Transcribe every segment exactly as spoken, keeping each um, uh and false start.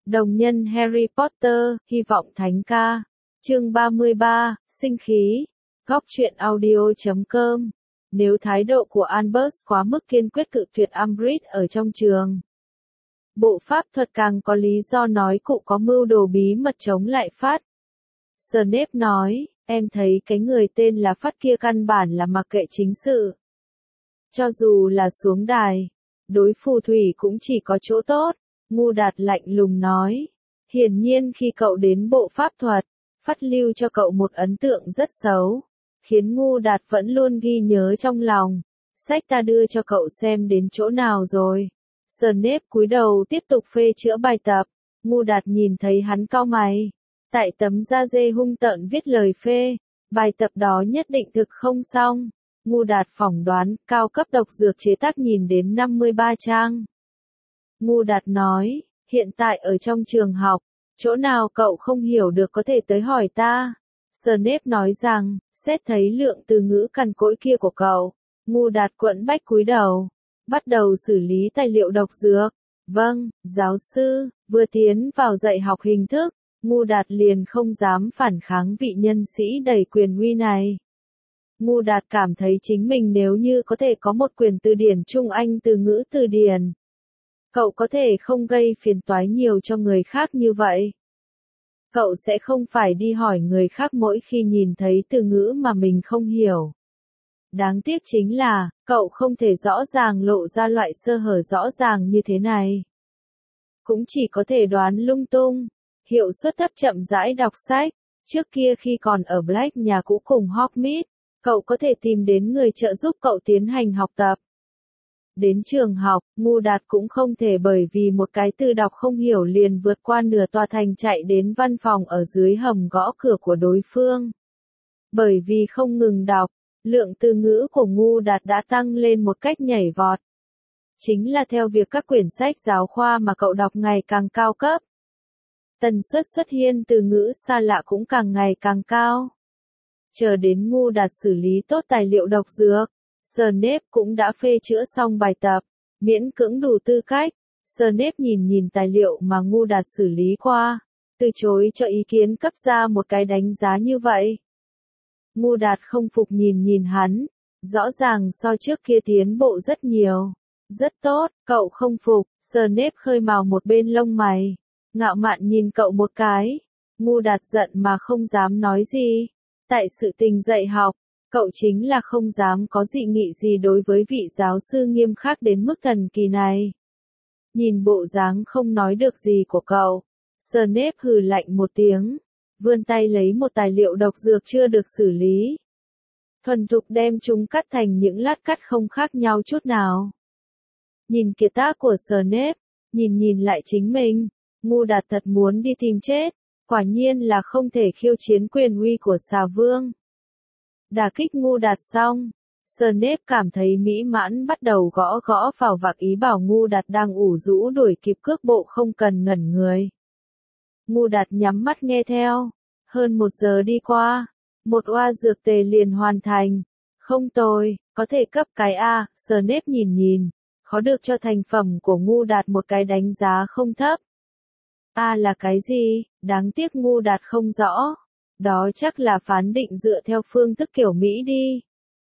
Đồng nhân Harry Potter, hy vọng thánh ca. Chương ba mươi ba, sinh khí. Góc truyện audio chấm com. Nếu thái độ của Albus quá mức kiên quyết cự tuyệt Umbridge ở trong trường, bộ pháp thuật càng có lý do nói cụ có mưu đồ bí mật chống lại Phát. Snape nói, em thấy cái người tên là Phát kia căn bản là mặc kệ chính sự. Cho dù là xuống đài, đối phù thủy cũng chỉ có chỗ tốt. Ngu Đạt lạnh lùng nói. Hiển nhiên khi cậu đến bộ pháp thuật, Phát lưu cho cậu một ấn tượng rất xấu, khiến Ngu Đạt vẫn luôn ghi nhớ trong lòng. Sách ta đưa cho cậu xem đến chỗ nào rồi? Snape cúi đầu tiếp tục phê chữa bài tập. Ngu Đạt nhìn thấy hắn cau mày. Tại tấm da dê hung tợn viết lời phê, bài tập đó nhất định thực không xong. Ngu Đạt phỏng đoán, cao cấp độc dược chế tác nhìn đến năm mươi ba trang. Ngu Đạt nói, hiện tại ở trong trường học, chỗ nào cậu không hiểu được có thể tới hỏi ta. Snape nói rằng, xét thấy lượng từ ngữ cằn cỗi kia của cậu. Ngu Đạt quẫn bách cúi đầu, bắt đầu xử lý tài liệu độc dược. Vâng, giáo sư. Vừa tiến vào dạy học hình thức, Ngu Đạt liền không dám phản kháng vị nhân sĩ đầy quyền uy này. Ngu Đạt cảm thấy chính mình nếu như có thể có một quyển từ điển Trung Anh từ ngữ từ điển, cậu có thể không gây phiền toái nhiều cho người khác như vậy. Cậu sẽ không phải đi hỏi người khác mỗi khi nhìn thấy từ ngữ mà mình không hiểu. Đáng tiếc chính là, cậu không thể rõ ràng lộ ra loại sơ hở rõ ràng như thế này. Cũng chỉ có thể đoán lung tung. Hiệu suất thấp chậm rãi đọc sách. Trước kia khi còn ở Black nhà cũ cùng Hogsmeade, cậu có thể tìm đến người trợ giúp cậu tiến hành học tập. Đến trường học, Ngu Đạt cũng không thể bởi vì một cái từ đọc không hiểu liền vượt qua nửa tòa thành chạy đến văn phòng ở dưới hầm gõ cửa của đối phương. Bởi vì không ngừng đọc, lượng từ ngữ của Ngu Đạt đã tăng lên một cách nhảy vọt. Chính là theo việc các quyển sách giáo khoa mà cậu đọc ngày càng cao cấp. Tần suất xuất hiện từ ngữ xa lạ cũng càng ngày càng cao. Chờ đến Ngu Đạt xử lý tốt tài liệu độc dược, Snape cũng đã phê chữa xong bài tập, miễn cưỡng đủ tư cách. Snape nhìn nhìn tài liệu mà Ngu Đạt xử lý qua, từ chối cho ý kiến cấp ra một cái đánh giá như vậy. Ngu Đạt không phục nhìn nhìn hắn, rõ ràng so trước kia tiến bộ rất nhiều. Rất tốt, cậu không phục. Snape khơi mào một bên lông mày, ngạo mạn nhìn cậu một cái. Ngu Đạt giận mà không dám nói gì. Tại sự tình dạy học, cậu chính là không dám có dị nghị gì đối với vị giáo sư nghiêm khắc đến mức thần kỳ này. Nhìn bộ dáng không nói được gì của cậu, Snape hừ lạnh một tiếng, vươn tay lấy một tài liệu độc dược chưa được xử lý. Thuần thục đem chúng cắt thành những lát cắt không khác nhau chút nào. Nhìn kiệt tác của Snape, nhìn nhìn lại chính mình, Ngu Đạt thật muốn đi tìm chết. Quả nhiên là không thể khiêu chiến quyền uy của xà vương. Đả kích Ngu Đạt xong, Snape cảm thấy mỹ mãn bắt đầu gõ gõ vào vạc ý bảo Ngu Đạt đang ủ rũ đuổi kịp cước bộ không cần ngẩn người. Ngu Đạt nhắm mắt nghe theo. Hơn một giờ đi qua, một oa dược tề liền hoàn thành. Không tồi, có thể cấp cái A. Snape nhìn nhìn, khó được cho thành phẩm của Ngu Đạt một cái đánh giá không thấp. A là cái gì? Đáng tiếc Ngu Đạt không rõ. Đó chắc là phán định dựa theo phương thức kiểu Mỹ đi.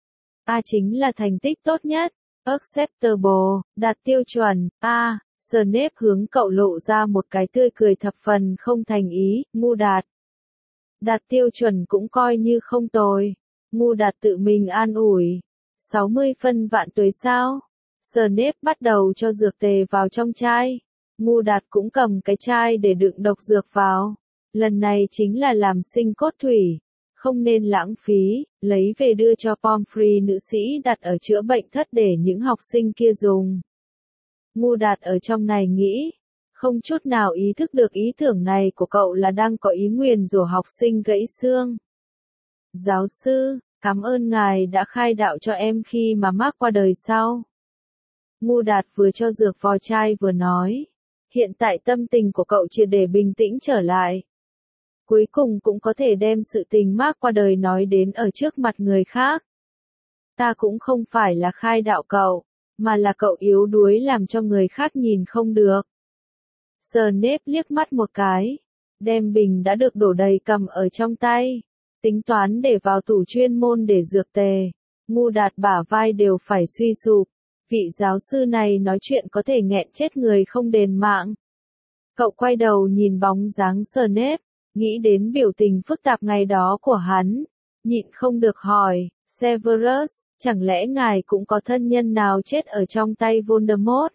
A chính là thành tích tốt nhất. Acceptable, đạt tiêu chuẩn. A. Snape hướng cậu lộ ra một cái tươi cười thập phần không thành ý. Ngu Đạt. Đạt tiêu chuẩn cũng coi như không tồi. Ngu Đạt tự mình an ủi. sáu mươi phân vạn tuế sao? Snape bắt đầu cho dược tề vào trong chai. Ngu Đạt cũng cầm cái chai để đựng độc dược vào. Lần này chính là làm sinh cốt thủy. Không nên lãng phí, lấy về đưa cho Pomfrey nữ sĩ đặt ở chữa bệnh thất để những học sinh kia dùng. Ngu Đạt ở trong này nghĩ, không chút nào ý thức được ý tưởng này của cậu là đang có ý nguyền rủa học sinh gãy xương. Giáo sư, cảm ơn ngài đã khai đạo cho em khi mà Mark qua đời sau. Ngu Đạt vừa cho dược vào chai vừa nói. Hiện tại tâm tình của cậu triệt để bình tĩnh trở lại. Cuối cùng cũng có thể đem sự tình Mark qua đời nói đến ở trước mặt người khác. Ta cũng không phải là khai đạo cậu, mà là cậu yếu đuối làm cho người khác nhìn không được. Snape liếc mắt một cái, đem bình đã được đổ đầy cầm ở trong tay, tính toán để vào tủ chuyên môn để dược tề. Ngu Đạt bả vai đều phải suy sụp, vị giáo sư này nói chuyện có thể nghẹn chết người không đền mạng. Cậu quay đầu nhìn bóng dáng Snape, nghĩ đến biểu tình phức tạp ngày đó của hắn, nhịn không được hỏi, Severus, chẳng lẽ ngài cũng có thân nhân nào chết ở trong tay Voldemort?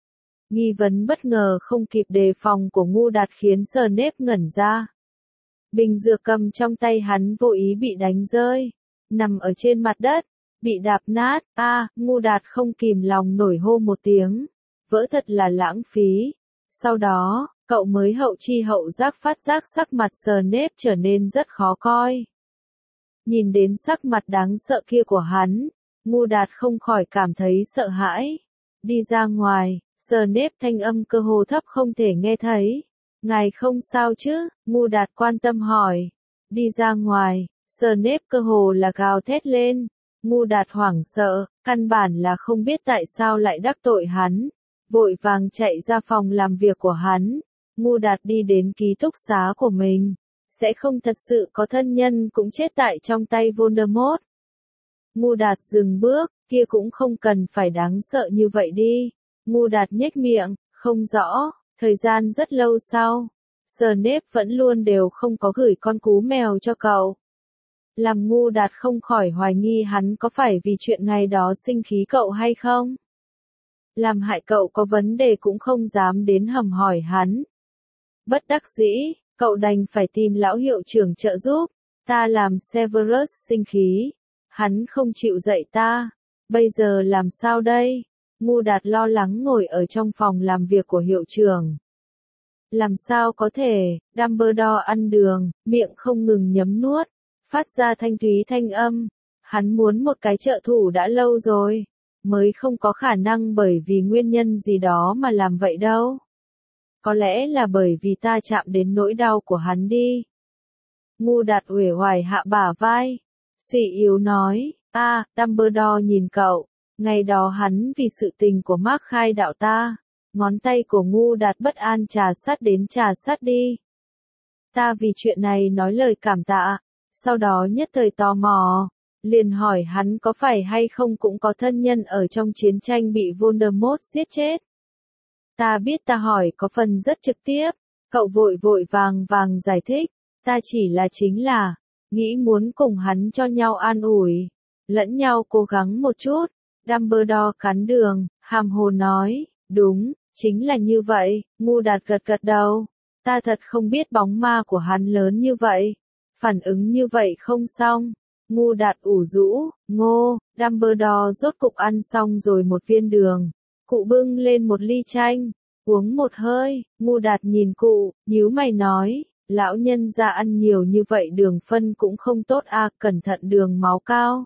Nghi vấn bất ngờ không kịp đề phòng của Ngu Đạt khiến Snape ngẩn ra. Bình dược cầm trong tay hắn vô ý bị đánh rơi, nằm ở trên mặt đất, bị đạp nát. A, à, Ngu Đạt không kìm lòng nổi hô một tiếng, vỡ thật là lãng phí. Sau đó, cậu mới hậu chi hậu giác phát giác sắc mặt Snape trở nên rất khó coi. Nhìn đến sắc mặt đáng sợ kia của hắn, Ngu Đạt không khỏi cảm thấy sợ hãi. Đi ra ngoài, Snape thanh âm cơ hồ thấp không thể nghe thấy. Ngài không sao chứ? Ngu Đạt quan tâm hỏi. Đi ra ngoài, Snape cơ hồ là gào thét lên. Ngu Đạt hoảng sợ, căn bản là không biết tại sao lại đắc tội hắn. Vội vàng chạy ra phòng làm việc của hắn. Ngu Đạt đi đến ký túc xá của mình. Sẽ không thật sự có thân nhân cũng chết tại trong tay Voldemort. Ngu Đạt dừng bước, kia cũng không cần phải đáng sợ như vậy đi. Ngu Đạt nhếch miệng, không rõ, thời gian rất lâu sau, Snape vẫn luôn đều không có gửi con cú mèo cho cậu. Làm Ngu Đạt không khỏi hoài nghi hắn có phải vì chuyện ngày đó sinh khí cậu hay không. Làm hại cậu có vấn đề cũng không dám đến hầm hỏi hắn. Bất đắc dĩ, cậu đành phải tìm lão hiệu trưởng trợ giúp. Ta làm Severus sinh khí, hắn không chịu dạy ta, bây giờ làm sao đây? Ngu Đạt lo lắng ngồi ở trong phòng làm việc của hiệu trưởng. Làm sao có thể? Dumbledore ăn đường, miệng không ngừng nhấm nuốt, phát ra thanh thúy thanh âm. Hắn muốn một cái trợ thủ đã lâu rồi, mới không có khả năng bởi vì nguyên nhân gì đó mà làm vậy đâu. Có lẽ là bởi vì ta chạm đến nỗi đau của hắn đi. Ngu Đạt uể oải hạ bả vai, suy yếu nói, a, à, Dumbledore nhìn cậu, ngày đó hắn vì sự tình của Mark khai đạo ta. Ngón tay của Ngu Đạt bất an trà sát đến trà sát đi. Ta vì chuyện này nói lời cảm tạ, sau đó nhất thời tò mò, liền hỏi hắn có phải hay không cũng có thân nhân ở trong chiến tranh bị Voldemort giết chết. Ta biết ta hỏi có phần rất trực tiếp, cậu vội vội vàng vàng giải thích, ta chỉ là chính là, nghĩ muốn cùng hắn cho nhau an ủi, lẫn nhau cố gắng một chút. Dumbledore cắn đường, hàm hồ nói, đúng, chính là như vậy. Ngu Đạt gật gật đầu, ta thật không biết bóng ma của hắn lớn như vậy, phản ứng như vậy không xong. Ngu Đạt ủ rũ, ngô, Dumbledore rốt cục ăn xong rồi một viên đường, cụ bưng lên một ly chanh, uống một hơi. Ngu Đạt nhìn cụ, nhíu mày nói, lão nhân gia ăn nhiều như vậy đường phân cũng không tốt à, cẩn thận đường máu cao.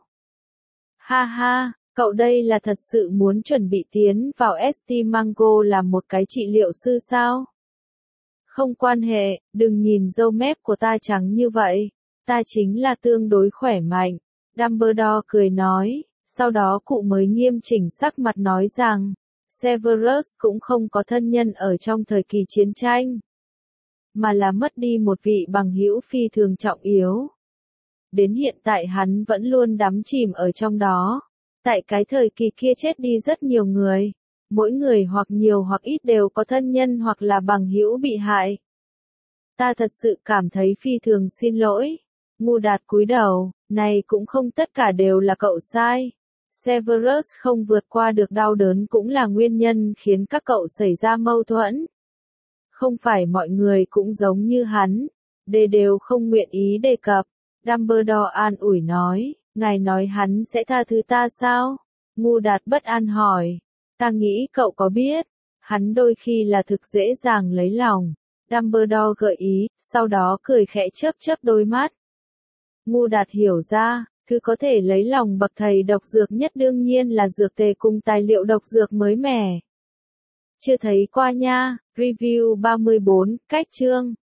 Ha ha. Cậu đây là thật sự muốn chuẩn bị tiến vào ét tê Mango làm một cái trị liệu sư sao? Không quan hệ, đừng nhìn râu mép của ta trắng như vậy. Ta chính là tương đối khỏe mạnh. Dumbledore cười nói, sau đó cụ mới nghiêm chỉnh sắc mặt nói rằng, Severus cũng không có thân nhân ở trong thời kỳ chiến tranh, mà là mất đi một vị bằng hữu phi thường trọng yếu. Đến hiện tại hắn vẫn luôn đắm chìm ở trong đó. Tại cái thời kỳ kia chết đi rất nhiều người, mỗi người hoặc nhiều hoặc ít đều có thân nhân hoặc là bằng hữu bị hại. Ta thật sự cảm thấy phi thường xin lỗi. Ngu Đạt cúi đầu, này cũng không tất cả đều là cậu sai. Severus không vượt qua được đau đớn cũng là nguyên nhân khiến các cậu xảy ra mâu thuẫn. Không phải mọi người cũng giống như hắn, đề đều không nguyện ý đề cập. Dumbledore an ủi nói. Ngài nói hắn sẽ tha thứ ta sao? Ngu Đạt bất an hỏi. Ta nghĩ cậu có biết, hắn đôi khi là thực dễ dàng lấy lòng. Dumbledore gợi ý, sau đó cười khẽ chớp chớp đôi mắt. Ngu Đạt hiểu ra, thứ có thể lấy lòng bậc thầy độc dược nhất đương nhiên là dược tề cùng tài liệu độc dược mới mẻ. Chưa thấy qua nha, review ba mươi bốn, cách chương.